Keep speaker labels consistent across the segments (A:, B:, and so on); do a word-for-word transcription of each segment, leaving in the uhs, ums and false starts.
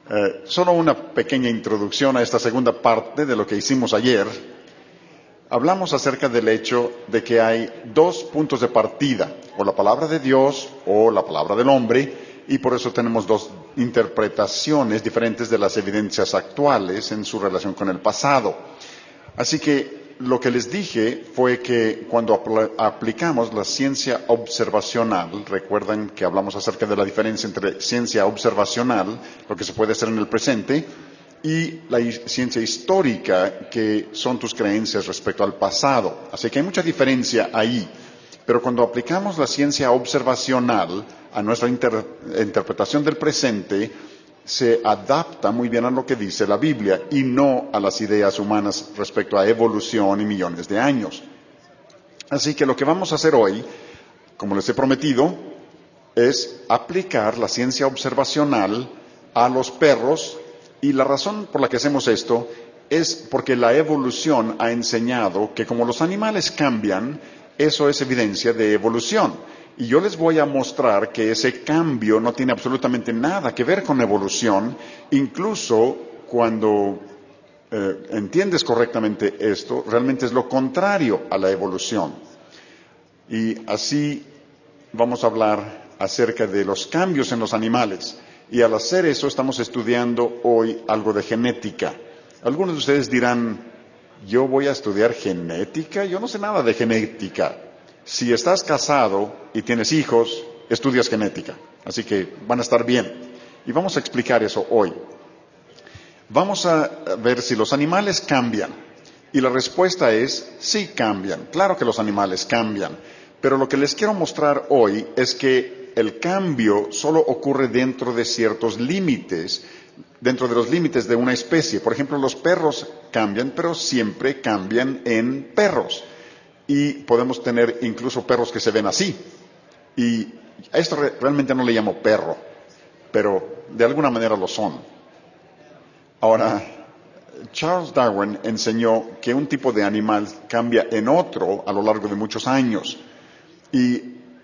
A: Eh, solo una pequeña introducción a esta segunda parte de lo que hicimos ayer. Hablamos acerca del hecho de que hay dos puntos de partida, o la palabra de Dios o la palabra del hombre, y por eso tenemos dos interpretaciones diferentes de las evidencias actuales en su relación con el pasado. Así que lo que les dije fue que cuando apl- aplicamos la ciencia observacional, recuerdan que hablamos acerca de la diferencia entre ciencia observacional, lo que se puede hacer en el presente, y la hi- ciencia histórica, que son tus creencias respecto al pasado. Así que hay mucha diferencia ahí. Pero cuando aplicamos la ciencia observacional a nuestra inter- interpretación del presente, se adapta muy bien a lo que dice la Biblia y no a las ideas humanas respecto a evolución y millones de años. Así que lo que vamos a hacer hoy, como les he prometido, es aplicar la ciencia observacional a los perros, y la razón por la que hacemos esto es porque la evolución ha enseñado que como los animales cambian, eso es evidencia de evolución. Y yo les voy a mostrar que ese cambio no tiene absolutamente nada que ver con evolución, incluso cuando eh, entiendes correctamente esto, realmente es lo contrario a la evolución. Y así vamos a hablar acerca de los cambios en los animales. Y al hacer eso estamos estudiando hoy algo de genética. Algunos de ustedes dirán, ¿yo voy a estudiar genética? Yo no sé nada de genética. Si estás casado y tienes hijos, estudias genética. Así que van a estar bien. Y vamos a explicar eso hoy. Vamos a ver si los animales cambian. Y la respuesta es, sí cambian. Claro que los animales cambian. Pero lo que les quiero mostrar hoy es que el cambio solo ocurre dentro de ciertos límites, dentro de los límites de una especie. Por ejemplo, los perros cambian, pero siempre cambian en perros. Y podemos tener incluso perros que se ven así. Y a esto re- realmente no le llamo perro, pero de alguna manera lo son. Ahora, Charles Darwin enseñó que un tipo de animal cambia en otro a lo largo de muchos años. Y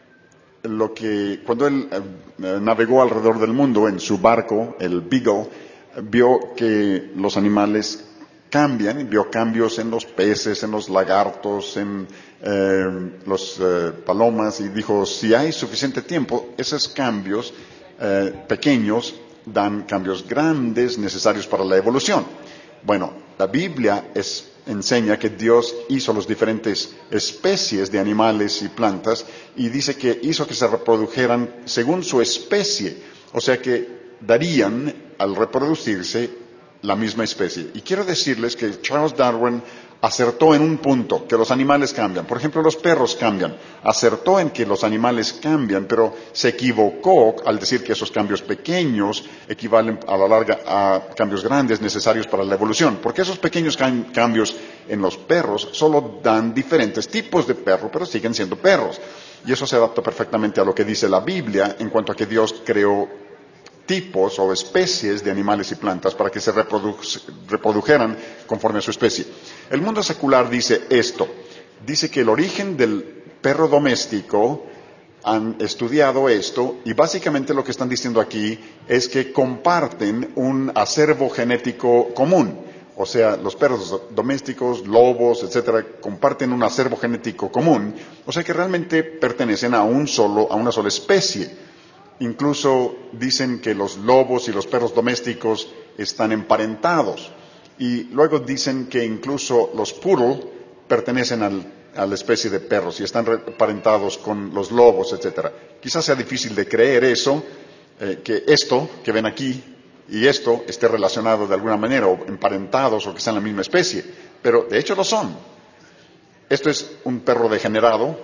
A: lo que, cuando él eh, navegó alrededor del mundo en su barco, el Beagle, vio que los animales cambian, vio cambios en los peces, en los lagartos, en eh, los eh, palomas, y dijo, si hay suficiente tiempo, esos cambios eh, pequeños dan cambios grandes necesarios para la evolución. Bueno, la Biblia es, enseña que Dios hizo las diferentes especies de animales y plantas y dice que hizo que se reprodujeran según su especie, o sea que darían al reproducirse la misma especie. Y quiero decirles que Charles Darwin acertó en un punto, que los animales cambian. Por ejemplo, los perros cambian. Acertó en que los animales cambian, pero se equivocó al decir que esos cambios pequeños equivalen a la larga a cambios grandes necesarios para la evolución. Porque esos pequeños cam- cambios en los perros solo dan diferentes tipos de perro, pero siguen siendo perros. Y eso se adapta perfectamente a lo que dice la Biblia en cuanto a que Dios creó tipos o especies de animales y plantas para que se reprodu- reprodujeran conforme a su especie. El mundo secular dice esto, dice que el origen del perro doméstico, han estudiado esto y básicamente lo que están diciendo aquí es que comparten un acervo genético común. O sea, los perros domésticos, lobos, etcétera, comparten un acervo genético común. O sea que realmente pertenecen a un solo, a una sola especie. Incluso dicen que los lobos y los perros domésticos están emparentados. Y luego dicen que incluso los poodle pertenecen al, a la especie de perros y están emparentados con los lobos, etcétera. Quizás sea difícil de creer eso, eh, que esto que ven aquí y esto esté relacionado de alguna manera, o emparentados, o que sean la misma especie. Pero de hecho lo son. Esto es un perro degenerado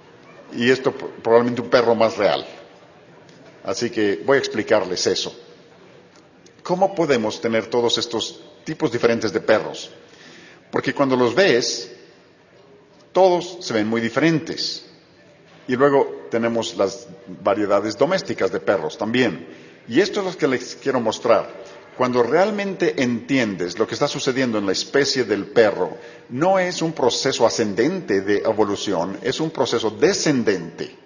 A: y esto probablemente un perro más real. Así que voy a explicarles eso. ¿Cómo podemos tener todos estos tipos diferentes de perros? Porque cuando los ves, todos se ven muy diferentes. Y luego tenemos las variedades domésticas de perros también. Y esto es lo que les quiero mostrar. Cuando realmente entiendes lo que está sucediendo en la especie del perro, no es un proceso ascendente de evolución, es un proceso descendente.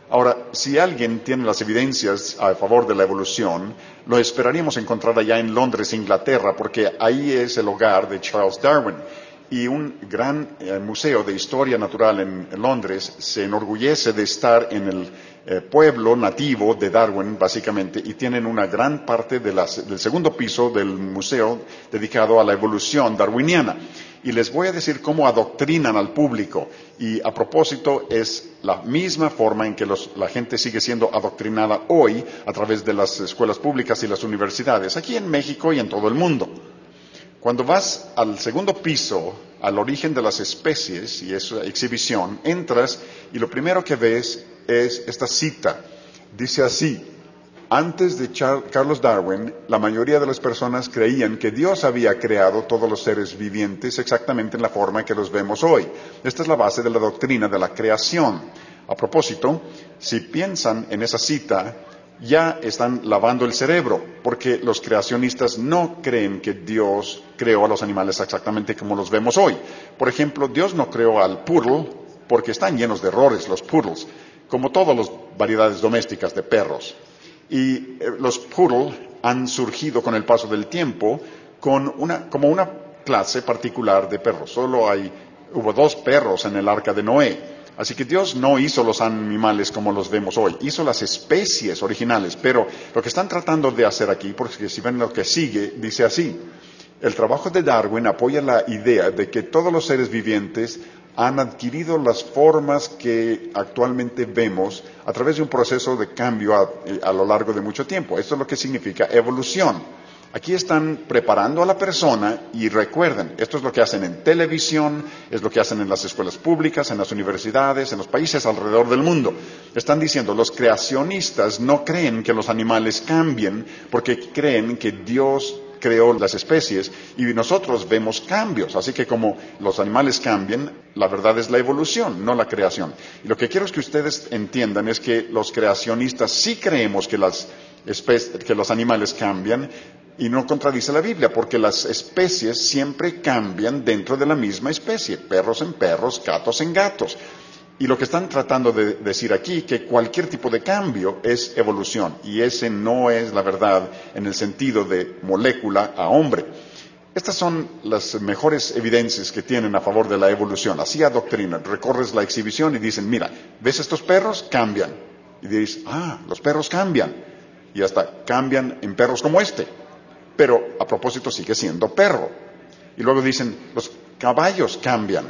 A: Ahora, si alguien tiene las evidencias a favor de la evolución, lo esperaríamos encontrar allá en Londres, Inglaterra, porque ahí es el hogar de Charles Darwin. Y un gran eh, museo de historia natural en, en Londres se enorgullece de estar en el eh, pueblo nativo de Darwin, básicamente, y tienen una gran parte de las, del segundo piso del museo dedicado a la evolución darwiniana. Y les voy a decir cómo adoctrinan al público. Y a propósito, es la misma forma en que los, la gente sigue siendo adoctrinada hoy a través de las escuelas públicas y las universidades, aquí en México y en todo el mundo. Cuando vas al segundo piso, al origen de las especies y esa exhibición, entras y lo primero que ves es esta cita. Dice así: antes de Char- Carlos Darwin, la mayoría de las personas creían que Dios había creado todos los seres vivientes exactamente en la forma que los vemos hoy. Esta es la base de la doctrina de la creación. A propósito, si piensan en esa cita, ya están lavando el cerebro, porque los creacionistas no creen que Dios creó a los animales exactamente como los vemos hoy. Por ejemplo, Dios no creó al poodle porque están llenos de errores los poodles, como todas las variedades domésticas de perros. Y eh, los poodle han surgido con el paso del tiempo con una, como una clase particular de perros. Solo hay, hubo dos perros en el arca de Noé. Así que Dios no hizo los animales como los vemos hoy, hizo las especies originales, pero lo que están tratando de hacer aquí, porque si ven lo que sigue, dice así: el trabajo de Darwin apoya la idea de que todos los seres vivientes han adquirido las formas que actualmente vemos a través de un proceso de cambio a, a lo largo de mucho tiempo. Esto es lo que significa evolución. Aquí están preparando a la persona y recuerden, esto es lo que hacen en televisión, es lo que hacen en las escuelas públicas, en las universidades, en los países alrededor del mundo. Están diciendo, los creacionistas no creen que los animales cambien porque creen que Dios creó las especies y nosotros vemos cambios. Así que como los animales cambian, la verdad es la evolución, no la creación. Y lo que quiero es que ustedes entiendan es que los creacionistas sí creemos que, las espe- que los animales cambian. Y no contradice la Biblia, porque las especies siempre cambian dentro de la misma especie, perros en perros, gatos en gatos. Y lo que están tratando de decir aquí, que cualquier tipo de cambio es evolución, y ese no es la verdad en el sentido de molécula a hombre. Estas son las mejores evidencias que tienen a favor de la evolución. Así adoctrinan, recorres la exhibición y dicen, mira, ¿ves estos perros? Cambian. Y dices, ah, los perros cambian. Y hasta cambian en perros como este. Pero a propósito sigue siendo perro. Y luego dicen, los caballos cambian.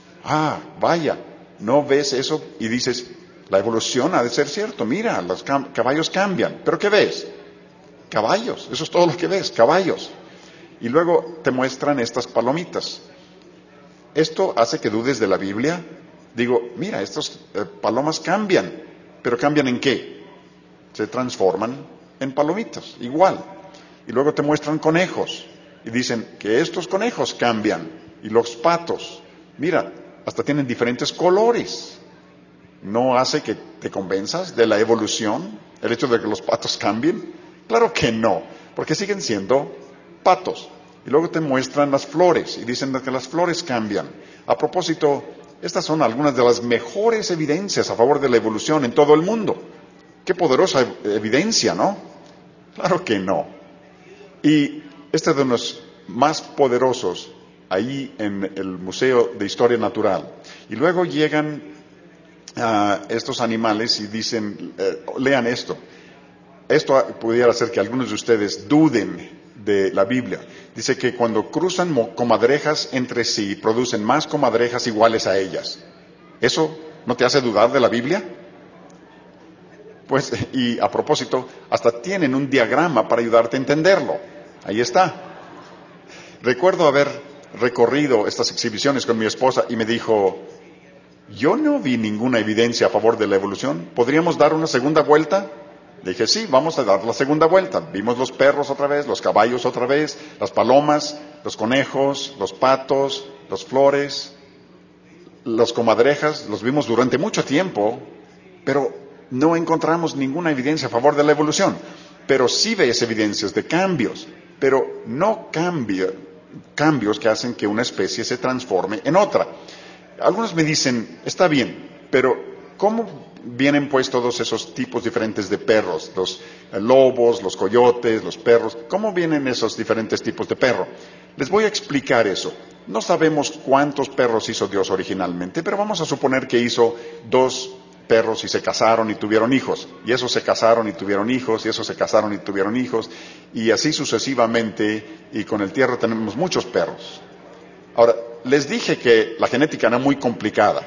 A: Ah, vaya, ¿no ves eso? Y dices, la evolución ha de ser cierto. Mira, los cam- caballos cambian. ¿Pero qué ves? Caballos, eso es todo lo que ves, caballos. Y luego te muestran estas palomitas. ¿Esto hace que dudes de la Biblia? Digo, mira, estas eh, palomas cambian. ¿Pero cambian en qué? Se transforman en palomitas, igual. Y luego te muestran conejos y dicen que estos conejos cambian. Y los patos, mira, hasta tienen diferentes colores. ¿No hace que te convenzas de la evolución el hecho de que los patos cambien? Claro que no, porque siguen siendo patos. Y luego te muestran las flores y dicen que las flores cambian. A propósito, estas son algunas de las mejores evidencias a favor de la evolución en todo el mundo. Qué poderosa evidencia, ¿no? Claro que no. Y este es de los más poderosos ahí en el Museo de Historia Natural. Y luego llegan uh, estos animales y dicen, eh, lean esto. Esto pudiera hacer que algunos de ustedes duden de la Biblia. Dice que cuando cruzan comadrejas entre sí, producen más comadrejas iguales a ellas. ¿Eso no te hace dudar de la Biblia? Pues, y a propósito, hasta tienen un diagrama para ayudarte a entenderlo. Ahí está. Recuerdo haber recorrido estas exhibiciones con mi esposa y me dijo, yo no vi ninguna evidencia a favor de la evolución. ¿Podríamos dar una segunda vuelta? Le dije, sí, vamos a dar la segunda vuelta. Vimos los perros otra vez, los caballos otra vez, las palomas, los conejos, los patos, las flores, las comadrejas. Los vimos durante mucho tiempo, pero no encontramos ninguna evidencia a favor de la evolución, pero sí ves evidencias de cambios, pero no cambia, cambios que hacen que una especie se transforme en otra. Algunos me dicen, está bien, pero ¿Cómo vienen pues todos esos tipos diferentes de perros? Los eh, lobos, los coyotes, los perros. ¿Cómo vienen esos diferentes tipos de perro? Les voy a explicar eso. No sabemos cuántos perros hizo Dios originalmente, pero vamos a suponer que hizo dos perros y se casaron y tuvieron hijos. Y esos se casaron y tuvieron hijos, y esos se casaron y tuvieron hijos, y así sucesivamente, y con el tiempo tenemos muchos perros. Ahora, les dije que la genética era muy complicada.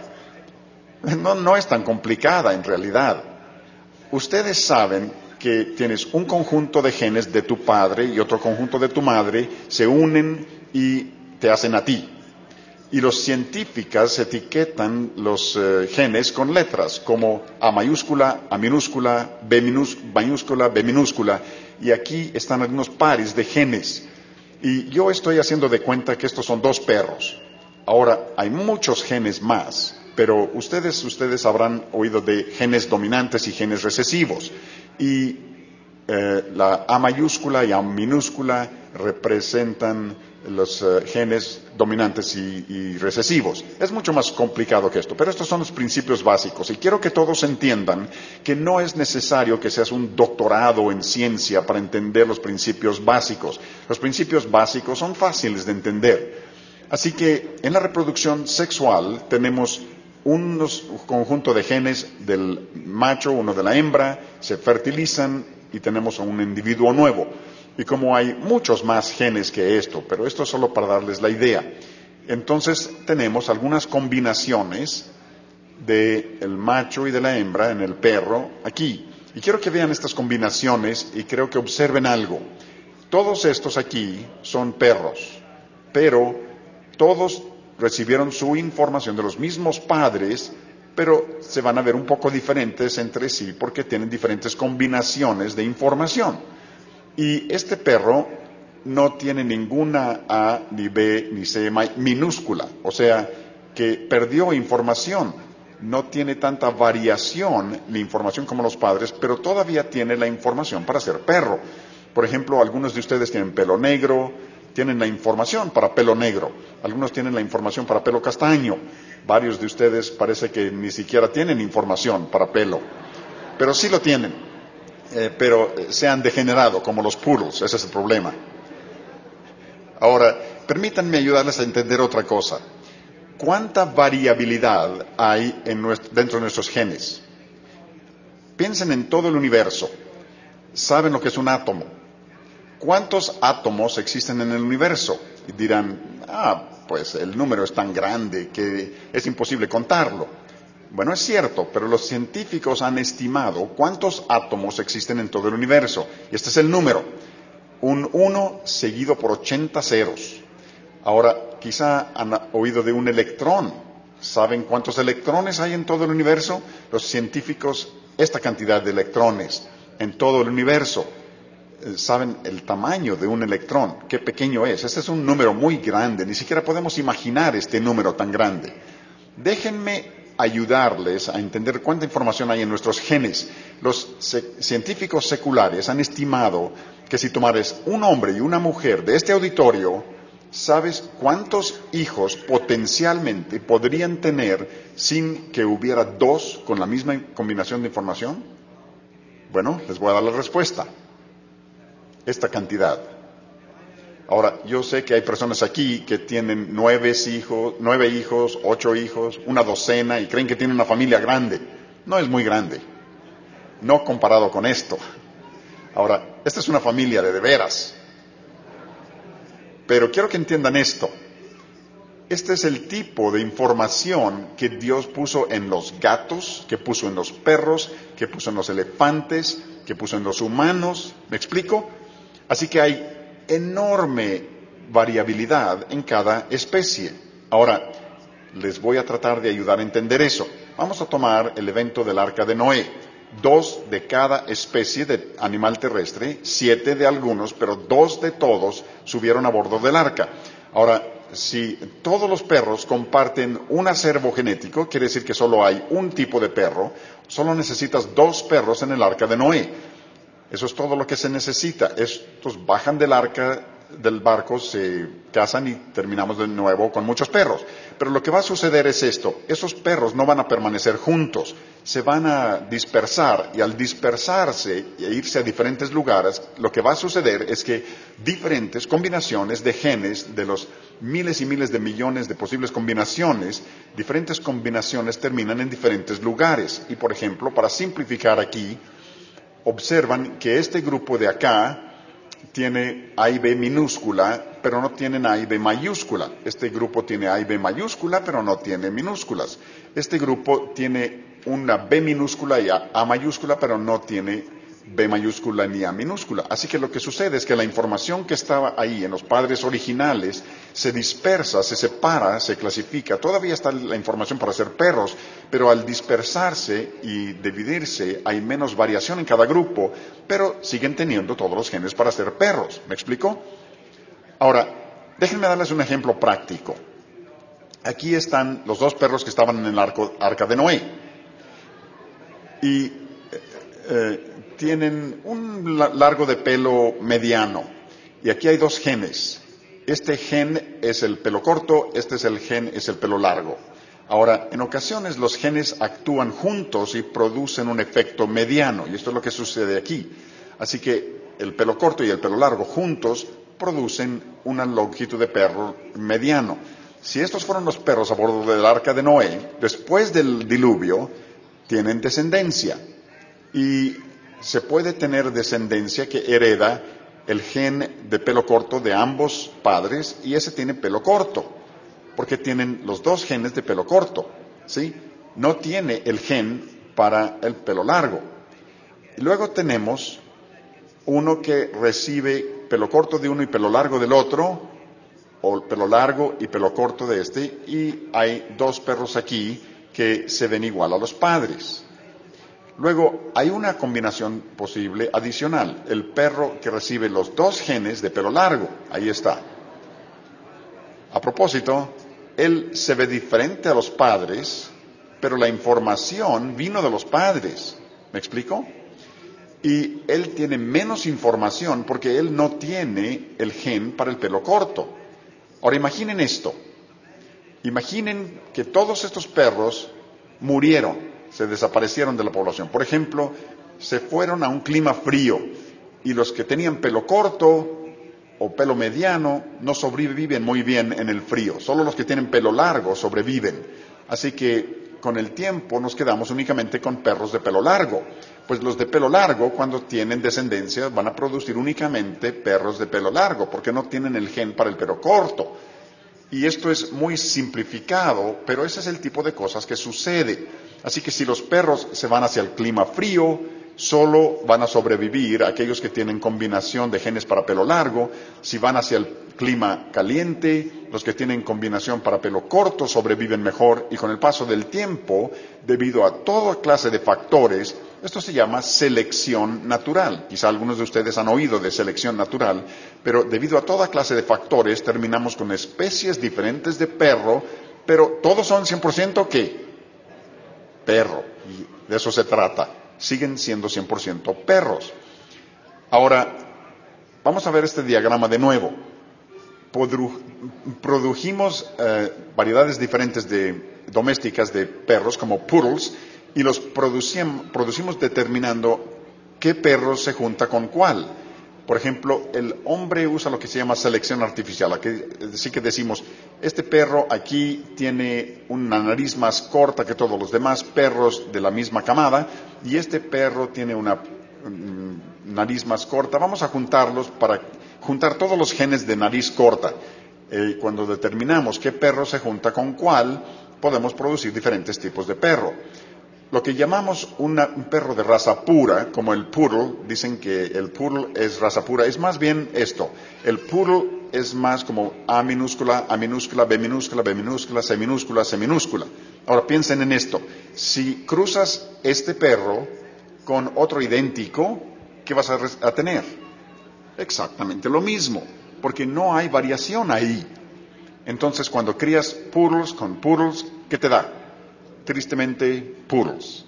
A: No, no es tan complicada en realidad. Ustedes saben que tienes un conjunto de genes de tu padre y otro conjunto de tu madre, se unen y te hacen a ti. Y los científicos etiquetan los eh, genes con letras, como A mayúscula, A minúscula, B minúscula, B minúscula. Y aquí están algunos pares de genes. Y yo estoy haciendo de cuenta que estos son dos perros. Ahora, hay muchos genes más, pero ustedes, ustedes habrán oído de genes dominantes y genes recesivos. Y eh, la A mayúscula y A minúscula representan los uh, genes dominantes y, y recesivos. Es mucho más complicado que esto, pero estos son los principios básicos. Y quiero que todos entiendan que no es necesario que seas un doctorado en ciencia para entender los principios básicos. Los principios básicos son fáciles de entender. Así que en la reproducción sexual tenemos un conjunto de genes del macho, uno de la hembra, se fertilizan y tenemos a un individuo nuevo. Y como hay muchos más genes que esto, pero esto es solo para darles la idea. Entonces tenemos algunas combinaciones del macho y de la hembra en el perro aquí. Y quiero que vean estas combinaciones y creo que observen algo. Todos estos aquí son perros, pero todos recibieron su información de los mismos padres, pero se van a ver un poco diferentes entre sí porque tienen diferentes combinaciones de información. Y este perro no tiene ninguna A, ni B, ni C minúscula, o sea, que perdió información. No tiene tanta variación la información como los padres, pero todavía tiene la información para ser perro. Por ejemplo, algunos de ustedes tienen pelo negro, tienen la información para pelo negro. Algunos tienen la información para pelo castaño. Varios de ustedes parece que ni siquiera tienen información para pelo, pero sí lo tienen. Eh, pero se han degenerado como los poodles, ese es el problema. Ahora, permítanme ayudarles a entender otra cosa. ¿Cuánta variabilidad hay en nuestro, dentro de nuestros genes? Piensen en todo el universo. ¿Saben lo que es un átomo? ¿Cuántos átomos existen en el universo? Y dirán, ah, pues el número es tan grande que es imposible contarlo. Bueno, es cierto, pero los científicos han estimado cuántos átomos existen en todo el universo. Y este es el número. Un uno seguido por ochenta ceros. Ahora, quizá han oído de un electrón. ¿Saben cuántos electrones hay en todo el universo? Los científicos, esta cantidad de electrones en todo el universo. Saben el tamaño de un electrón, qué pequeño es. Este es un número muy grande. Ni siquiera podemos imaginar este número tan grande. Déjenme ayudarles a entender cuánta información hay en nuestros genes. Los científicos seculares han estimado que si tomares un hombre y una mujer de este auditorio, ¿sabes cuántos hijos potencialmente podrían tener sin que hubiera dos con la misma combinación de información? Bueno, les voy a dar la respuesta. Esta cantidad. Ahora, yo sé que hay personas aquí que tienen nueve hijos, nueve hijos, ocho hijos, una docena y creen que tienen una familia grande. No es muy grande, no comparado con esto. Ahora, esta es una familia de de veras. Pero quiero que entiendan esto. Este es el tipo de información que Dios puso en los gatos, que puso en los perros, que puso en los elefantes, que puso en los humanos. ¿Me explico? Así que hay enorme variabilidad en cada especie. Ahora, les voy a tratar de ayudar a entender eso. Vamos a tomar el evento del Arca de Noé. Dos de cada especie de animal terrestre, siete de algunos, pero dos de todos subieron a bordo del arca. Ahora, si todos los perros comparten un acervo genético, quiere decir que solo hay un tipo de perro, solo necesitas dos perros en el Arca de Noé. Eso es todo lo que se necesita. Estos bajan del arca del barco se casan y terminamos de nuevo con muchos perros. Pero lo que va a suceder es esto: esos perros no van a permanecer juntos, se van a dispersar, y al dispersarse e irse a diferentes lugares, lo que va a suceder es que diferentes combinaciones de genes, de los miles y miles de millones de posibles combinaciones, diferentes combinaciones terminan en diferentes lugares. Y por ejemplo, para simplificar aquí, observan que este grupo de acá tiene A y B minúscula, pero no tienen A y B mayúscula. Este grupo tiene A y B mayúscula, pero no tiene minúsculas. Este grupo tiene una B minúscula y A, A mayúscula, pero no tiene B mayúscula ni A minúscula. Así que lo que sucede es que la información que estaba ahí en los padres originales se dispersa, se separa, se clasifica. Todavía está la información para ser perros, pero al dispersarse y dividirse hay menos variación en cada grupo, pero siguen teniendo todos los genes para ser perros. ¿Me explico? Ahora, déjenme darles un ejemplo práctico. Aquí están los dos perros que estaban en el arco, arca de Noé. Y eh, eh, tienen un largo de pelo mediano. Y aquí hay dos genes. Este gen es el pelo corto, este es el gen es el pelo largo. Ahora, en ocasiones los genes actúan juntos y producen un efecto mediano, y esto es lo que sucede aquí. Así que el pelo corto y el pelo largo juntos producen una longitud de perro mediano. Si estos fueron los perros a bordo del arca de Noé, después del diluvio, tienen descendencia. Y se puede tener descendencia que hereda el gen de pelo corto de ambos padres, y ese tiene pelo corto, porque tienen los dos genes de pelo corto, ¿sí? No tiene el gen para el pelo largo. Y luego tenemos uno que recibe pelo corto de uno y pelo largo del otro, o pelo largo y pelo corto de este, y hay dos perros aquí que se ven igual a los padres. Luego hay una combinación posible adicional, el perro que recibe los dos genes de pelo largo, ahí está. A propósito, él se ve diferente a los padres, pero la información vino de los padres, ¿me explico? Y él tiene menos información porque él no tiene el gen para el pelo corto. Ahora imaginen esto, imaginen que todos estos perros murieron, se desaparecieron de la población. Por ejemplo, se fueron a un clima frío y los que tenían pelo corto o pelo mediano no sobreviven muy bien en el frío. Solo los que tienen pelo largo sobreviven. Así que con el tiempo nos quedamos únicamente con perros de pelo largo. Pues los de pelo largo, cuando tienen descendencia, van a producir únicamente perros de pelo largo, porque no tienen el gen para el pelo corto. Y esto es muy simplificado, pero ese es el tipo de cosas que sucede. Así que si los perros se van hacia el clima frío, solo van a sobrevivir aquellos que tienen combinación de genes para pelo largo. Si van hacia el clima caliente, los que tienen combinación para pelo corto sobreviven mejor. Y con el paso del tiempo, debido a toda clase de factores, esto se llama selección natural. Quizá algunos de ustedes han oído de selección natural, pero debido a toda clase de factores terminamos con especies diferentes de perro, pero todos son cien por ciento ¿qué? Perro. Y de eso se trata. Siguen siendo cien por ciento perros. Ahora, vamos a ver este diagrama de nuevo. Podru- produjimos eh, variedades diferentes de domésticas de perros como poodles, y los producimos, producimos determinando qué perro se junta con cuál. Por ejemplo, el hombre usa lo que se llama selección artificial. Aquí sí que decimos, este perro aquí tiene una nariz más corta que todos los demás perros de la misma camada, y este perro tiene una mm, nariz más corta. Vamos a juntarlos para juntar todos los genes de nariz corta. Eh, cuando determinamos qué perro se junta con cuál, podemos producir diferentes tipos de perro. Lo que llamamos una, un perro de raza pura, como el poodle, dicen que el poodle es raza pura, es más bien esto. El poodle es más como A minúscula, A minúscula, B minúscula, B minúscula, C minúscula, C minúscula. Ahora piensen en esto. Si cruzas este perro con otro idéntico, ¿qué vas a, a tener? Exactamente lo mismo, porque no hay variación ahí. Entonces, cuando crías poodles con poodles, ¿qué te da? Tristemente, poodles.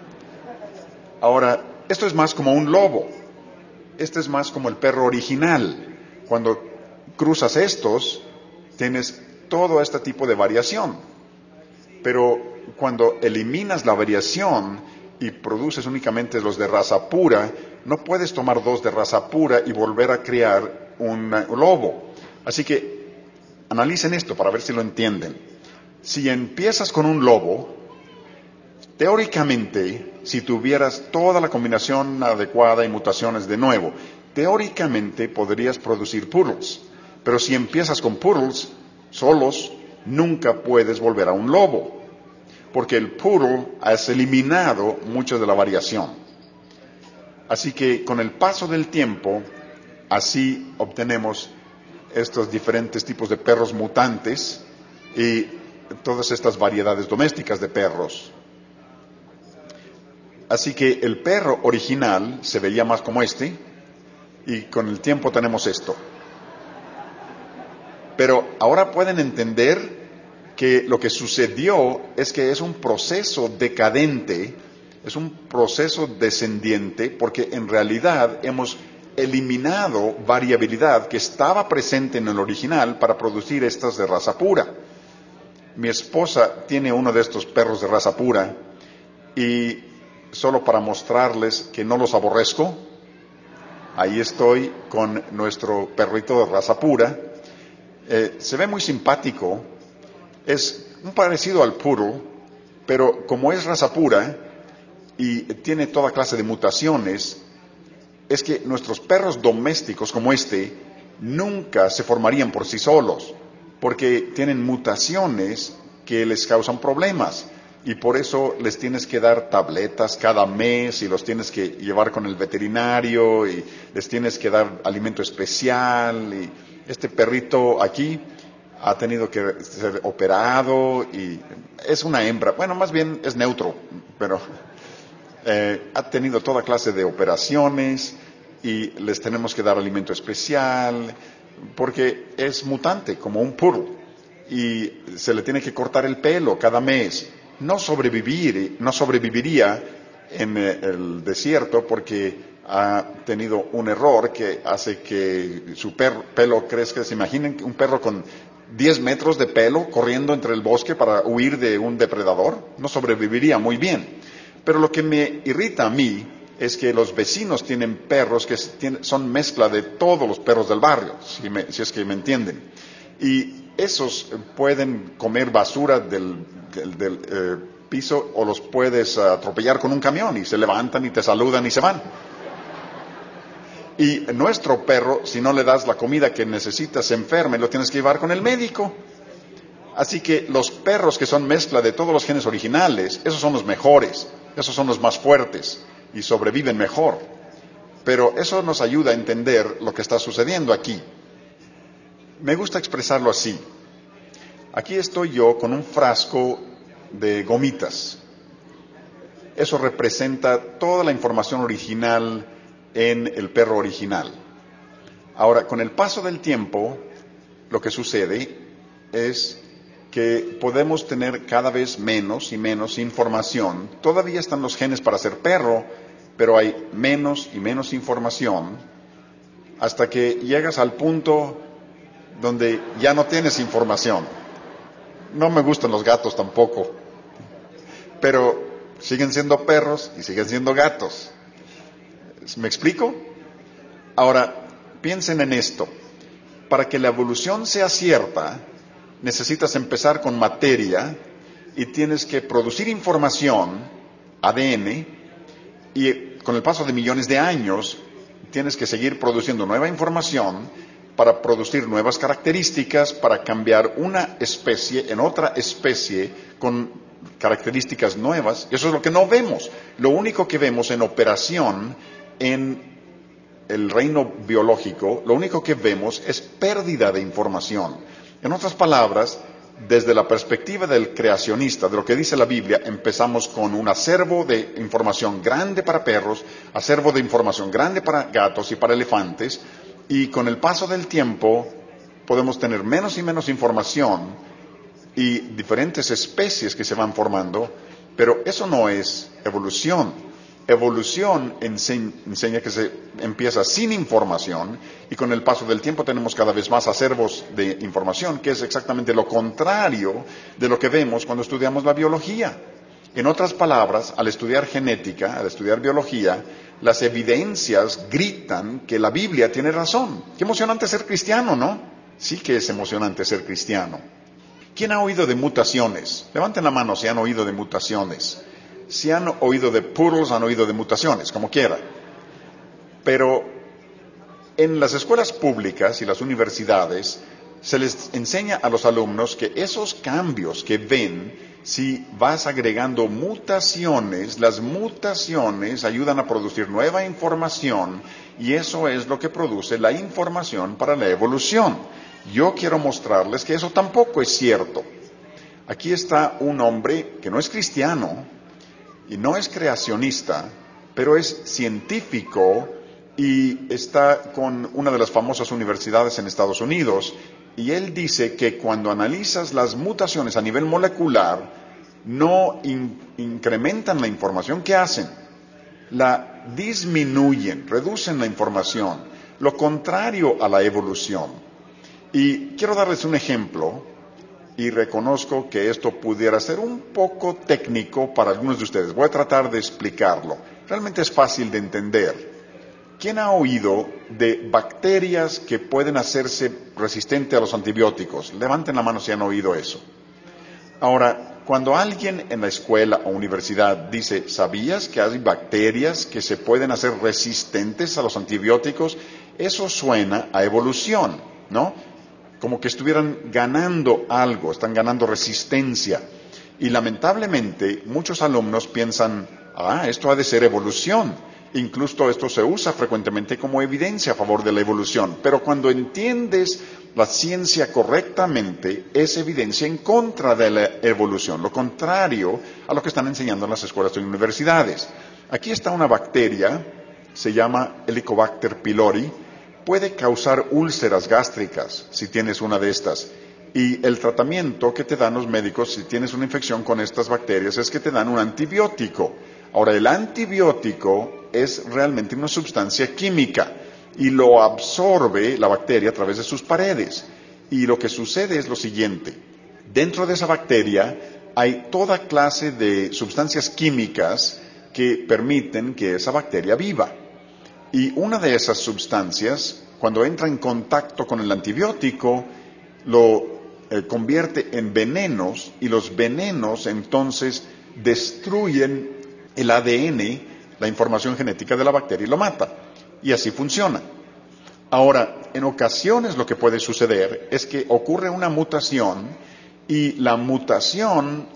A: Ahora, esto es más como un lobo. Este es más como el perro original. Cuando cruzas estos, tienes todo este tipo de variación. Pero cuando eliminas la variación y produces únicamente los de raza pura, no puedes tomar dos de raza pura y volver a crear un lobo. Así que analicen esto para ver si lo entienden. Si empiezas con un lobo, teóricamente, si tuvieras toda la combinación adecuada y mutaciones de nuevo, teóricamente podrías producir poodles. Pero si empiezas con poodles solos, nunca puedes volver a un lobo, porque el poodle has eliminado mucho de la variación. Así que con el paso del tiempo, así obtenemos estos diferentes tipos de perros mutantes y todas estas variedades domésticas de perros. Así que el perro original se veía más como este, y con el tiempo tenemos esto. Pero ahora pueden entender que lo que sucedió es que es un proceso decadente, es un proceso descendiente, porque en realidad hemos eliminado variabilidad que estaba presente en el original para producir estas de raza pura. Mi esposa tiene uno de estos perros de raza pura, y solo para mostrarles que no los aborrezco, ahí estoy con nuestro perrito de raza pura. Eh, se ve muy simpático, es un parecido al poodle, pero como es raza pura y tiene toda clase de mutaciones, es que nuestros perros domésticos como este nunca se formarían por sí solos, porque tienen mutaciones que les causan problemas, y por eso les tienes que dar tabletas cada mes y los tienes que llevar con el veterinario y les tienes que dar alimento especial. Y este perrito aquí ha tenido que ser operado y es una hembra, bueno, más bien es neutro, pero eh, ha tenido toda clase de operaciones y les tenemos que dar alimento especial porque es mutante como un poodle y se le tiene que cortar el pelo cada mes. No sobrevivir, no sobreviviría en el desierto porque ha tenido un error que hace que su per- pelo crezca. ¿Se imaginen un perro con diez metros de pelo corriendo entre el bosque para huir de un depredador? No sobreviviría muy bien. Pero lo que me irrita a mí es que los vecinos tienen perros que son mezcla de todos los perros del barrio, si, me, si es que me entienden. Y esos pueden comer basura del, del, del eh, piso, o los puedes atropellar con un camión y se levantan y te saludan y se van. Y nuestro perro, si no le das la comida que necesita, se enferma y lo tienes que llevar con el médico. Así que los perros que son mezcla de todos los genes originales, esos son los mejores, esos son los más fuertes y sobreviven mejor. Pero eso nos ayuda a entender lo que está sucediendo aquí. Me gusta expresarlo así. Aquí estoy yo con un frasco de gomitas. Eso representa toda la información original en el perro original. Ahora, con el paso del tiempo, lo que sucede es que podemos tener cada vez menos y menos información. Todavía están los genes para ser perro, pero hay menos y menos información hasta que llegas al punto donde ya no tienes información. No me gustan los gatos tampoco, pero siguen siendo perros y siguen siendo gatos. ¿Me explico? Ahora, piensen en esto. Para que la evolución sea cierta, necesitas empezar con materia y tienes que producir información, A D N, y con el paso de millones de años tienes que seguir produciendo nueva información para producir nuevas características, para cambiar una especie en otra especie con características nuevas. Eso es lo que no vemos. Lo único que vemos en operación en el reino biológico, lo único que vemos es pérdida de información. En otras palabras, desde la perspectiva del creacionista, de lo que dice la Biblia, empezamos con un acervo de información grande para perros, acervo de información grande para gatos y para elefantes, y con el paso del tiempo podemos tener menos y menos información y diferentes especies que se van formando, pero eso no es evolución. Evolución enseña, enseña que se empieza sin información y con el paso del tiempo tenemos cada vez más acervos de información, que es exactamente lo contrario de lo que vemos cuando estudiamos la biología. En otras palabras, al estudiar genética, al estudiar biología, las evidencias gritan que la Biblia tiene razón. Qué emocionante ser cristiano, ¿no? Sí que es emocionante ser cristiano. ¿Quién ha oído de mutaciones? Levanten la mano si han oído de mutaciones. Si han oído de poodles, han oído de mutaciones, como quiera. Pero en las escuelas públicas y las universidades se les enseña a los alumnos que esos cambios que ven, si vas agregando mutaciones, las mutaciones ayudan a producir nueva información y eso es lo que produce la información para la evolución. Yo quiero mostrarles que eso tampoco es cierto. Aquí está un hombre que no es cristiano y no es creacionista, pero es científico y está con una de las famosas universidades en Estados Unidos. Y él dice que cuando analizas las mutaciones a nivel molecular, no in- incrementan la información que hacen, la disminuyen, reducen la información, lo contrario a la evolución. Y quiero darles un ejemplo, y reconozco que esto pudiera ser un poco técnico para algunos de ustedes. Voy a tratar de explicarlo. Realmente es fácil de entender. ¿Quién ha oído de bacterias que pueden hacerse resistentes a los antibióticos? Levanten la mano si han oído eso. Ahora, cuando alguien en la escuela o universidad dice, ¿sabías que hay bacterias que se pueden hacer resistentes a los antibióticos? Eso suena a evolución, ¿no? Como que estuvieran ganando algo, están ganando resistencia. Y lamentablemente muchos alumnos piensan, ah, esto ha de ser evolución. Incluso esto se usa frecuentemente como evidencia a favor de la evolución. Pero cuando entiendes la ciencia correctamente, es evidencia en contra de la evolución. Lo contrario a lo que están enseñando en las escuelas y universidades. Aquí está una bacteria, se llama Helicobacter pylori. Puede causar úlceras gástricas si tienes una de estas. Y el tratamiento que te dan los médicos si tienes una infección con estas bacterias es que te dan un antibiótico. Ahora, el antibiótico es realmente una sustancia química y lo absorbe la bacteria a través de sus paredes. Y lo que sucede es lo siguiente. Dentro de esa bacteria hay toda clase de sustancias químicas que permiten que esa bacteria viva. Y una de esas sustancias, cuando entra en contacto con el antibiótico, lo eh, convierte en venenos y los venenos entonces destruyen el A D N, la información genética de la bacteria y lo mata. Y así funciona. Ahora, en ocasiones lo que puede suceder es que ocurre una mutación y la mutación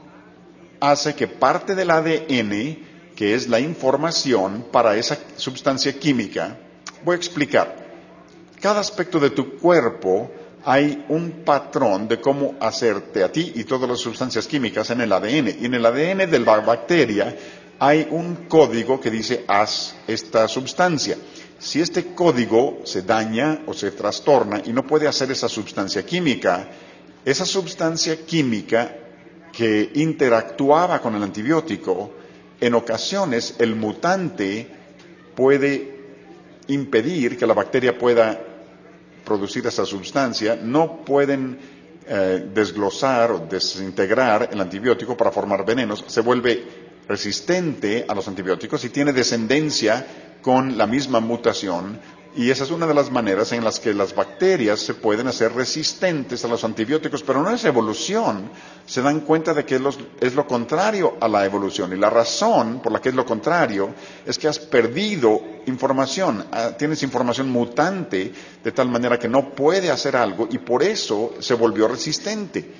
A: hace que parte del A D N, que es la información para esa sustancia química, voy a explicar. Cada aspecto de tu cuerpo hay un patrón de cómo hacerte a ti y todas las sustancias químicas en el A D N. Y en el A D N de la bacteria hay un código que dice haz esta sustancia. Si este código se daña o se trastorna y no puede hacer esa sustancia química, esa sustancia química que interactuaba con el antibiótico, en ocasiones el mutante puede impedir que la bacteria pueda producir esa sustancia, no pueden eh, desglosar o desintegrar el antibiótico para formar venenos, se vuelve resistente a los antibióticos y tiene descendencia con la misma mutación. Y esa es una de las maneras en las que las bacterias se pueden hacer resistentes a los antibióticos, pero no es evolución. Se dan cuenta de que es lo, es lo contrario a la evolución. Y la razón por la que es lo contrario es que has perdido información. Ah, tienes información mutante de tal manera que no puede hacer algo y por eso se volvió resistente.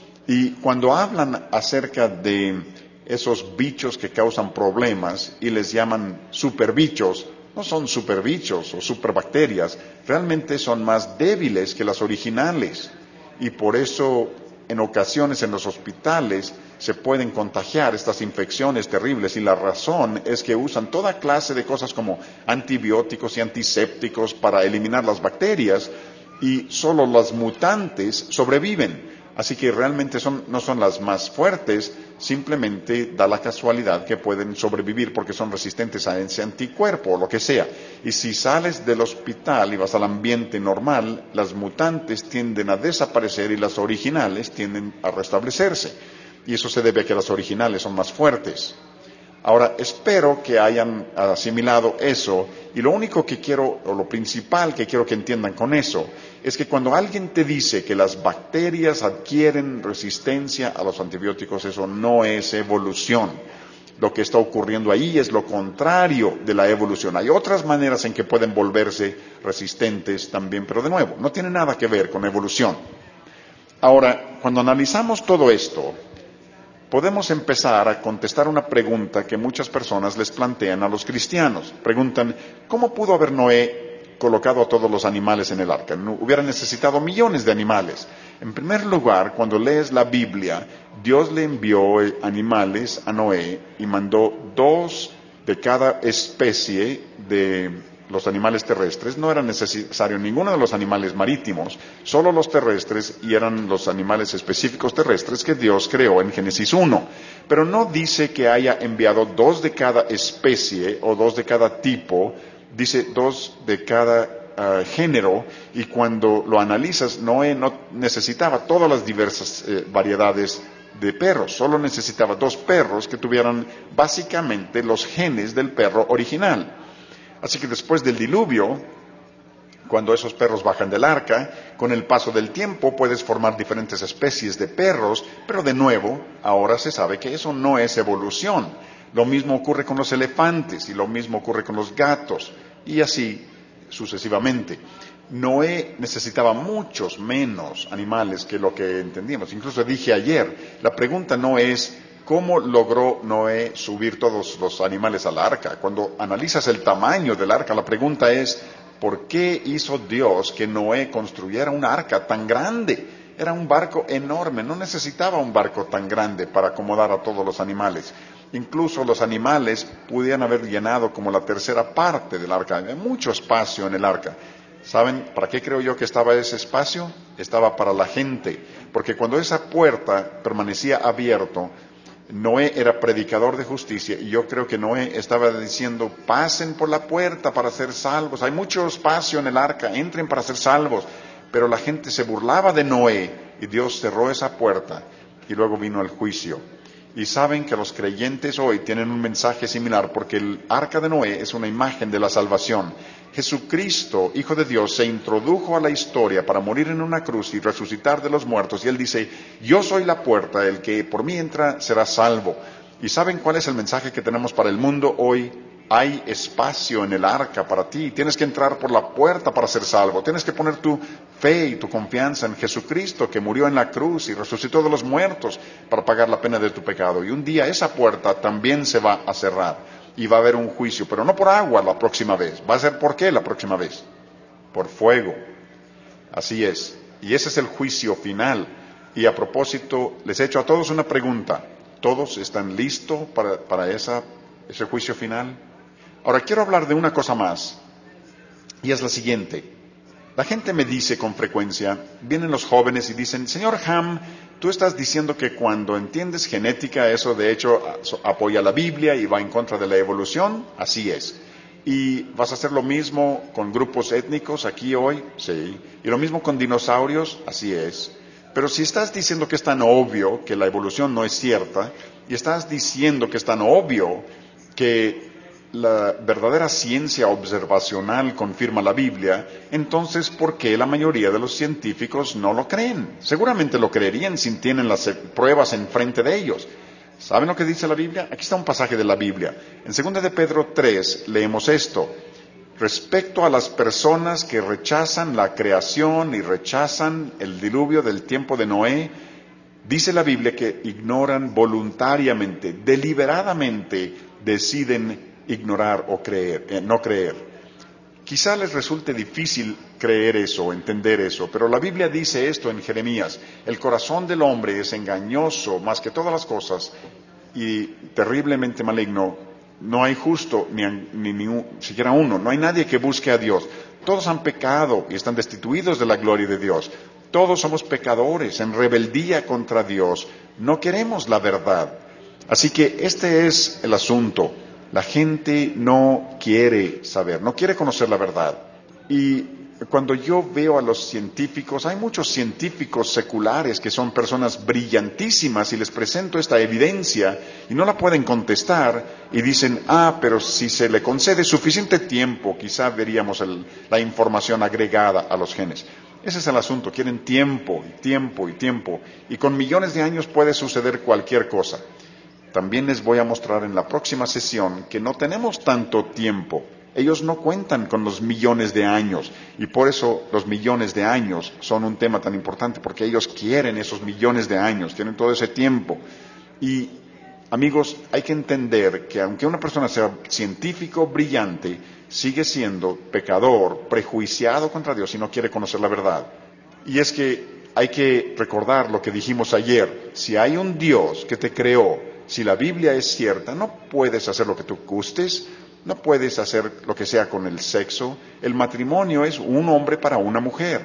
A: Y cuando hablan acerca de esos bichos que causan problemas y les llaman superbichos, no son superbichos o superbacterias, realmente son más débiles que las originales y por eso en ocasiones en los hospitales se pueden contagiar estas infecciones terribles y la razón es que usan toda clase de cosas como antibióticos y antisépticos para eliminar las bacterias y solo las mutantes sobreviven. Así que realmente son, no son las más fuertes, simplemente da la casualidad que pueden sobrevivir porque son resistentes a ese anticuerpo o lo que sea. Y si sales del hospital y vas al ambiente normal, las mutantes tienden a desaparecer y las originales tienden a restablecerse. Y eso se debe a que las originales son más fuertes. Ahora, espero que hayan asimilado eso, y lo único que quiero, o lo principal que quiero que entiendan con eso, es que cuando alguien te dice que las bacterias adquieren resistencia a los antibióticos, eso no es evolución. Lo que está ocurriendo ahí es lo contrario de la evolución. Hay otras maneras en que pueden volverse resistentes también, pero de nuevo, no tiene nada que ver con evolución. Ahora, cuando analizamos todo esto, podemos empezar a contestar una pregunta que muchas personas les plantean a los cristianos. Preguntan, ¿cómo pudo haber Noé colocado a todos los animales en el arca? No, hubiera necesitado millones de animales. En primer lugar, cuando lees la Biblia, Dios le envió animales a Noé y mandó dos de cada especie de los animales terrestres. No era necesario ninguno de los animales marítimos, solo los terrestres, y eran los animales específicos terrestres que Dios creó en Génesis uno. Pero no dice que haya enviado dos de cada especie o dos de cada tipo, dice dos de cada uh, género, y cuando lo analizas, Noé no necesitaba todas las diversas eh, variedades de perros, solo necesitaba dos perros que tuvieran básicamente los genes del perro original. Así que después del diluvio, cuando esos perros bajan del arca, con el paso del tiempo puedes formar diferentes especies de perros, pero de nuevo, ahora se sabe que eso no es evolución. Lo mismo ocurre con los elefantes y lo mismo ocurre con los gatos, y así sucesivamente. Noé necesitaba muchos menos animales que lo que entendíamos. Incluso dije ayer, la pregunta no es ¿cómo logró Noé subir todos los animales al arca? Cuando analizas el tamaño del arca, la pregunta es, ¿por qué hizo Dios que Noé construyera un arca tan grande? Era un barco enorme, no necesitaba un barco tan grande para acomodar a todos los animales. Incluso los animales pudieran haber llenado como la tercera parte del arca. Había mucho espacio en el arca. ¿Saben para qué creo yo que estaba ese espacio? Estaba para la gente, porque cuando esa puerta permanecía abierta, Noé era predicador de justicia, y yo creo que Noé estaba diciendo, pasen por la puerta para ser salvos, hay mucho espacio en el arca, entren para ser salvos. Pero la gente se burlaba de Noé, y Dios cerró esa puerta, y luego vino el juicio. Y saben que los creyentes hoy tienen un mensaje similar, porque el arca de Noé es una imagen de la salvación. Jesucristo, Hijo de Dios, se introdujo a la historia para morir en una cruz y resucitar de los muertos. Y Él dice, yo soy la puerta, el que por mí entra será salvo. ¿Y saben cuál es el mensaje que tenemos para el mundo hoy? Hay espacio en el arca para ti. Tienes que entrar por la puerta para ser salvo. Tienes que poner tu fe y tu confianza en Jesucristo, que murió en la cruz y resucitó de los muertos para pagar la pena de tu pecado. Y un día esa puerta también se va a cerrar. Y va a haber un juicio, pero no por agua la próxima vez. ¿Va a ser por qué la próxima vez? Por fuego. Así es. Y ese es el juicio final. Y a propósito, les he hecho a todos una pregunta. ¿Todos están listos para, para esa, ese juicio final? Ahora, quiero hablar de una cosa más. Y es la siguiente. La gente me dice con frecuencia, vienen los jóvenes y dicen, señor Ham, tú estás diciendo que cuando entiendes genética, eso de hecho apoya la Biblia y va en contra de la evolución. Así es. ¿Y vas a hacer lo mismo con grupos étnicos aquí hoy? Sí. ¿Y lo mismo con dinosaurios? Así es. Pero si estás diciendo que es tan obvio que la evolución no es cierta, y estás diciendo que es tan obvio que la verdadera ciencia observacional confirma la Biblia, entonces ¿por qué la mayoría de los científicos no lo creen? Seguramente lo creerían si tienen las pruebas enfrente de ellos. ¿Saben lo que dice la Biblia? Aquí está un pasaje de la Biblia. En segunda de Pedro tres leemos esto. Respecto a las personas que rechazan la creación y rechazan el diluvio del tiempo de Noé, dice la Biblia que ignoran voluntariamente, deliberadamente deciden ignorar o creer, eh, no creer. Quizá les resulte difícil creer eso, entender eso, pero la Biblia dice esto en Jeremías: el corazón del hombre es engañoso más que todas las cosas y terriblemente maligno. No hay justo ni, ni, ni un, siquiera uno, no hay nadie que busque a Dios. Todos han pecado y están destituidos de la gloria de Dios. todos somos pecadores, en rebeldía contra Dios. No queremos la verdad. Así que este es el asunto. La gente no quiere saber, no quiere conocer la verdad. Y cuando yo veo a los científicos, hay muchos científicos seculares que son personas brillantísimas y les presento esta evidencia y no la pueden contestar y dicen, ah, pero si se le concede suficiente tiempo, quizá veríamos el, la información agregada a los genes. Ese es el asunto, quieren tiempo y tiempo y tiempo y con millones de años puede suceder cualquier cosa. También les voy a mostrar en la próxima sesión que no tenemos tanto tiempo. Ellos no cuentan con los millones de años y por eso los millones de años son un tema tan importante porque ellos quieren esos millones de años, tienen todo ese tiempo. Y amigos, hay que entender que aunque una persona sea científico brillante, sigue siendo pecador, prejuiciado contra Dios y no quiere conocer la verdad. Y es que hay que recordar lo que dijimos ayer, si hay un Dios que te creó, si la Biblia es cierta, no puedes hacer lo que tú gustes, no puedes hacer lo que sea con el sexo. El matrimonio es un hombre para una mujer.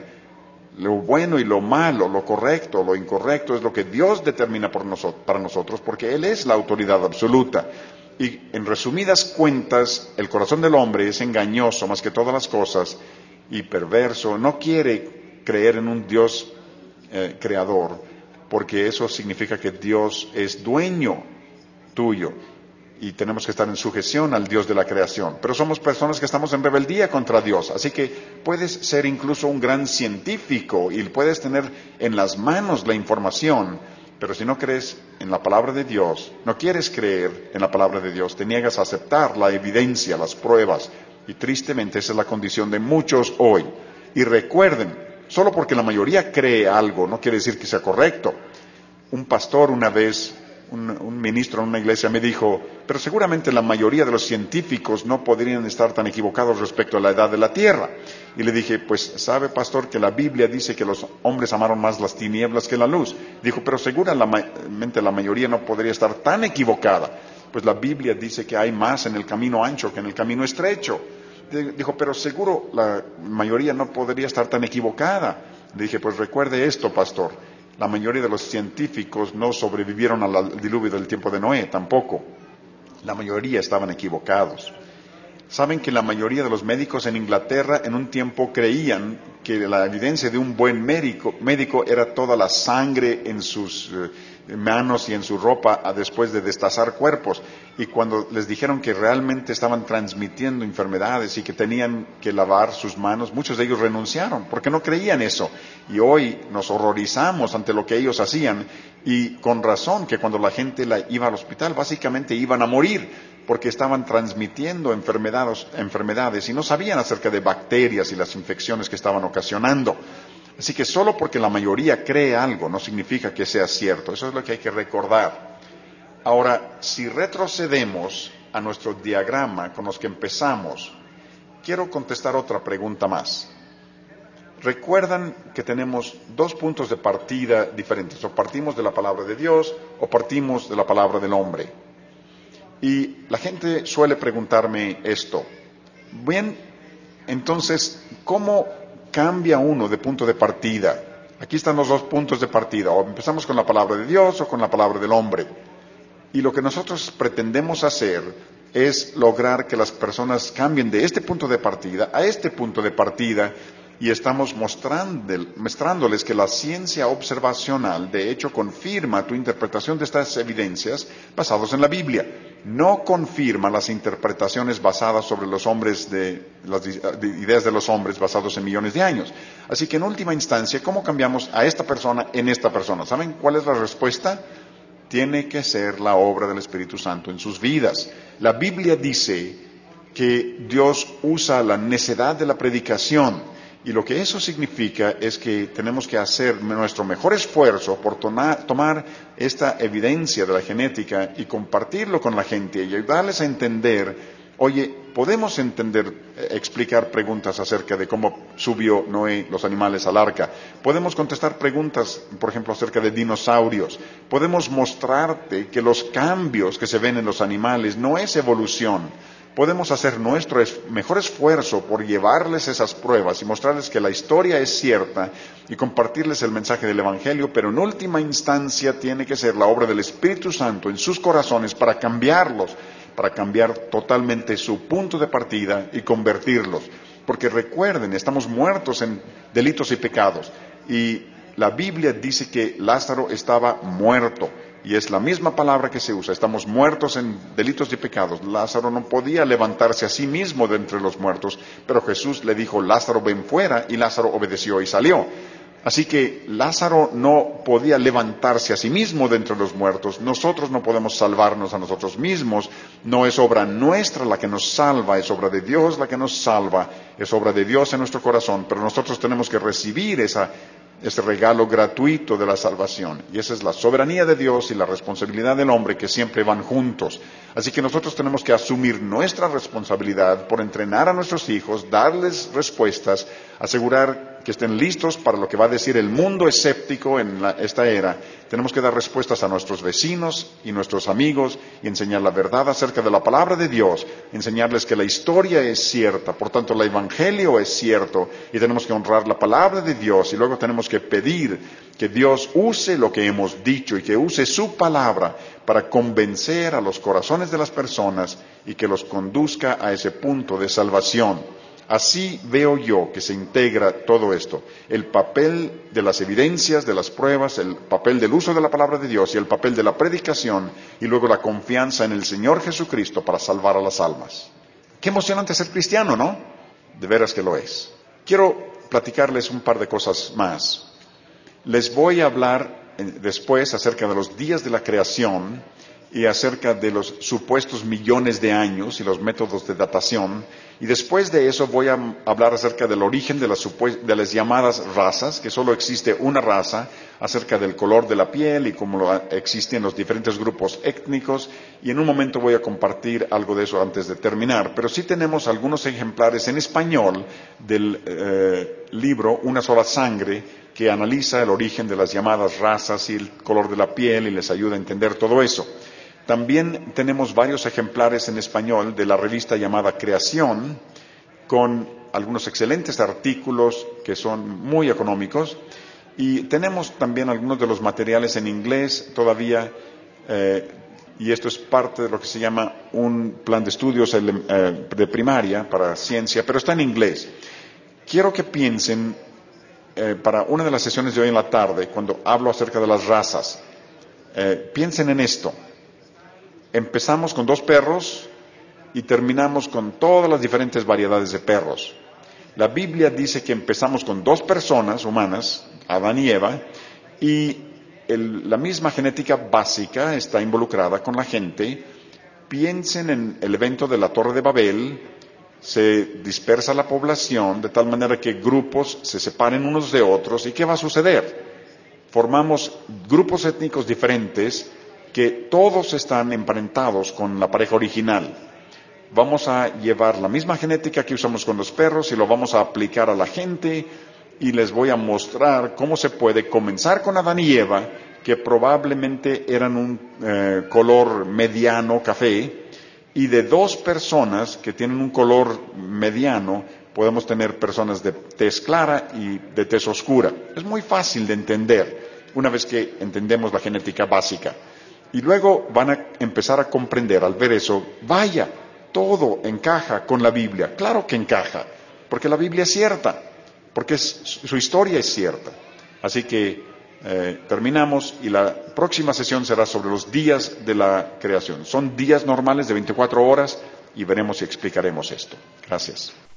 A: Lo bueno y lo malo, lo correcto, lo incorrecto es lo que Dios determina por nosotros, para nosotros, porque Él es la autoridad absoluta. Y en resumidas cuentas, el corazón del hombre es engañoso más que todas las cosas y perverso. No quiere creer en un Dios eh, creador, porque eso significa que Dios es dueño tuyo. Y tenemos que estar en sujeción al Dios de la creación. Pero somos personas que estamos en rebeldía contra Dios. Así que puedes ser incluso un gran científico y puedes tener en las manos la información. Pero si no crees en la palabra de Dios, no quieres creer en la palabra de Dios, te niegas a aceptar la evidencia, las pruebas. Y tristemente esa es la condición de muchos hoy. Y recuerden, solo porque la mayoría cree algo no quiere decir que sea correcto. Un pastor una vez... Un, un ministro en una iglesia me dijo, pero seguramente la mayoría de los científicos no podrían estar tan equivocados respecto a la edad de la Tierra. Y le dije, pues, ¿sabe, pastor, que la Biblia dice que los hombres amaron más las tinieblas que la luz? Dijo, pero seguramente la mayoría no podría estar tan equivocada. Pues la Biblia dice que hay más en el camino ancho que en el camino estrecho. Dijo, pero seguro la mayoría no podría estar tan equivocada. Le dije, pues recuerde esto, pastor. La mayoría de los científicos no sobrevivieron al diluvio del tiempo de Noé, tampoco. La mayoría estaban equivocados. Saben que la mayoría de los médicos en Inglaterra en un tiempo creían que la evidencia de un buen médico, médico era toda la sangre en sus eh, manos y en su ropa después de destazar cuerpos. Y cuando les dijeron que realmente estaban transmitiendo enfermedades y que tenían que lavar sus manos, muchos de ellos renunciaron porque no creían eso. Y hoy nos horrorizamos ante lo que ellos hacían y con razón que cuando la gente la iba al hospital básicamente iban a morir porque estaban transmitiendo enfermedades, enfermedades y no sabían acerca de bacterias y las infecciones que estaban ocasionando. Así que solo porque la mayoría cree algo no significa que sea cierto. Eso es lo que hay que recordar. Ahora, si retrocedemos a nuestro diagrama con los que empezamos, quiero contestar otra pregunta más. Recuerdan que tenemos dos puntos de partida diferentes. O partimos de la palabra de Dios o partimos de la palabra del hombre. Y la gente suele preguntarme esto. Bien, entonces, ¿cómo cambia uno de punto de partida? Aquí están los dos puntos de partida. O empezamos con la palabra de Dios o con la palabra del hombre. Y lo que nosotros pretendemos hacer es lograr que las personas cambien de este punto de partida a este punto de partida. Y estamos mostrándoles que la ciencia observacional, de hecho, confirma tu interpretación de estas evidencias basadas en la Biblia. No confirma las interpretaciones basadas sobre los hombres, de las ideas de los hombres basados en millones de años. Así que en última instancia, ¿cómo cambiamos a esta persona en esta persona? ¿Saben cuál es la respuesta? Tiene que ser la obra del Espíritu Santo en sus vidas. La Biblia dice que Dios usa la necedad de la predicación. Y lo que eso significa es que tenemos que hacer nuestro mejor esfuerzo por tomar, tomar esta evidencia de la genética y compartirlo con la gente y ayudarles a entender, oye, podemos entender, explicar preguntas acerca de cómo subió Noé los animales al arca. Podemos contestar preguntas, por ejemplo, acerca de dinosaurios. Podemos mostrarte que los cambios que se ven en los animales no es evolución, Podemos hacer nuestro es- mejor esfuerzo por llevarles esas pruebas y mostrarles que la historia es cierta y compartirles el mensaje del Evangelio, pero en última instancia tiene que ser la obra del Espíritu Santo en sus corazones para cambiarlos, para cambiar totalmente su punto de partida y convertirlos. Porque recuerden, estamos muertos en delitos y pecados y la Biblia dice que Lázaro estaba muerto. Y es la misma palabra que se usa, estamos muertos en delitos y pecados. Lázaro no podía levantarse a sí mismo de entre los muertos, pero Jesús le dijo, Lázaro, ven fuera, y Lázaro obedeció y salió. Así que Lázaro no podía levantarse a sí mismo de entre los muertos, nosotros no podemos salvarnos a nosotros mismos, no es obra nuestra la que nos salva, es obra de Dios la que nos salva, es obra de Dios en nuestro corazón, pero nosotros tenemos que recibir esa ese regalo gratuito de la salvación. Y esa es la soberanía de Dios y la responsabilidad del hombre que siempre van juntos. Así que nosotros tenemos que asumir nuestra responsabilidad por entrenar a nuestros hijos, darles respuestas, asegurar que estén listos para lo que va a decir el mundo escéptico en la, esta era. Tenemos que dar respuestas a nuestros vecinos y nuestros amigos y enseñar la verdad acerca de la palabra de Dios, enseñarles que la historia es cierta, por tanto el evangelio es cierto y tenemos que honrar la palabra de Dios y luego tenemos que pedir que Dios use lo que hemos dicho y que use su palabra para convencer a los corazones de las personas y que los conduzca a ese punto de salvación. Así veo yo que se integra todo esto, el papel de las evidencias, de las pruebas, el papel del uso de la palabra de Dios y el papel de la predicación y luego la confianza en el Señor Jesucristo para salvar a las almas. Qué emocionante ser cristiano, ¿no? De veras que lo es. Quiero platicarles un par de cosas más. Les voy a hablar después acerca de los días de la creación y acerca de los supuestos millones de años y los métodos de datación. Y después de eso voy a hablar acerca del origen de las, supuest- de las llamadas razas, que solo existe una raza, acerca del color de la piel y cómo lo existen los diferentes grupos étnicos. Y en un momento voy a compartir algo de eso antes de terminar. Pero sí tenemos algunos ejemplares en español del eh, libro Una sola sangre, que analiza el origen de las llamadas razas y el color de la piel y les ayuda a entender todo eso. También tenemos varios ejemplares en español de la revista llamada Creación, con algunos excelentes artículos que son muy económicos. Y tenemos también algunos de los materiales en inglés todavía, eh, y esto es parte de lo que se llama un plan de estudios eh, de primaria para ciencia, pero está en inglés. Quiero que piensen, eh, para una de las sesiones de hoy en la tarde, cuando hablo acerca de las razas, eh, piensen en esto. Empezamos con dos perros y terminamos con todas las diferentes variedades de perros. La Biblia dice que empezamos con dos personas humanas, Adán y Eva, y el, la misma genética básica está involucrada con la gente. Piensen en el evento de la Torre de Babel, se dispersa la población de tal manera que grupos se separen unos de otros. ¿Y qué va a suceder? Formamos grupos étnicos diferentes que todos están emparentados con la pareja original. Vamos a llevar la misma genética que usamos con los perros y lo vamos a aplicar a la gente y les voy a mostrar cómo se puede comenzar con Adán y Eva, que probablemente eran un eh, color mediano café, y de dos personas que tienen un color mediano podemos tener personas de tez clara y de tez oscura. Es muy fácil de entender una vez que entendemos la genética básica. Y luego van a empezar a comprender al ver eso, vaya, todo encaja con la Biblia. Claro que encaja, porque la Biblia es cierta, porque es, su historia es cierta. Así que eh, terminamos y la próxima sesión será sobre los días de la creación. Son días normales de veinticuatro horas y veremos y explicaremos esto. Gracias.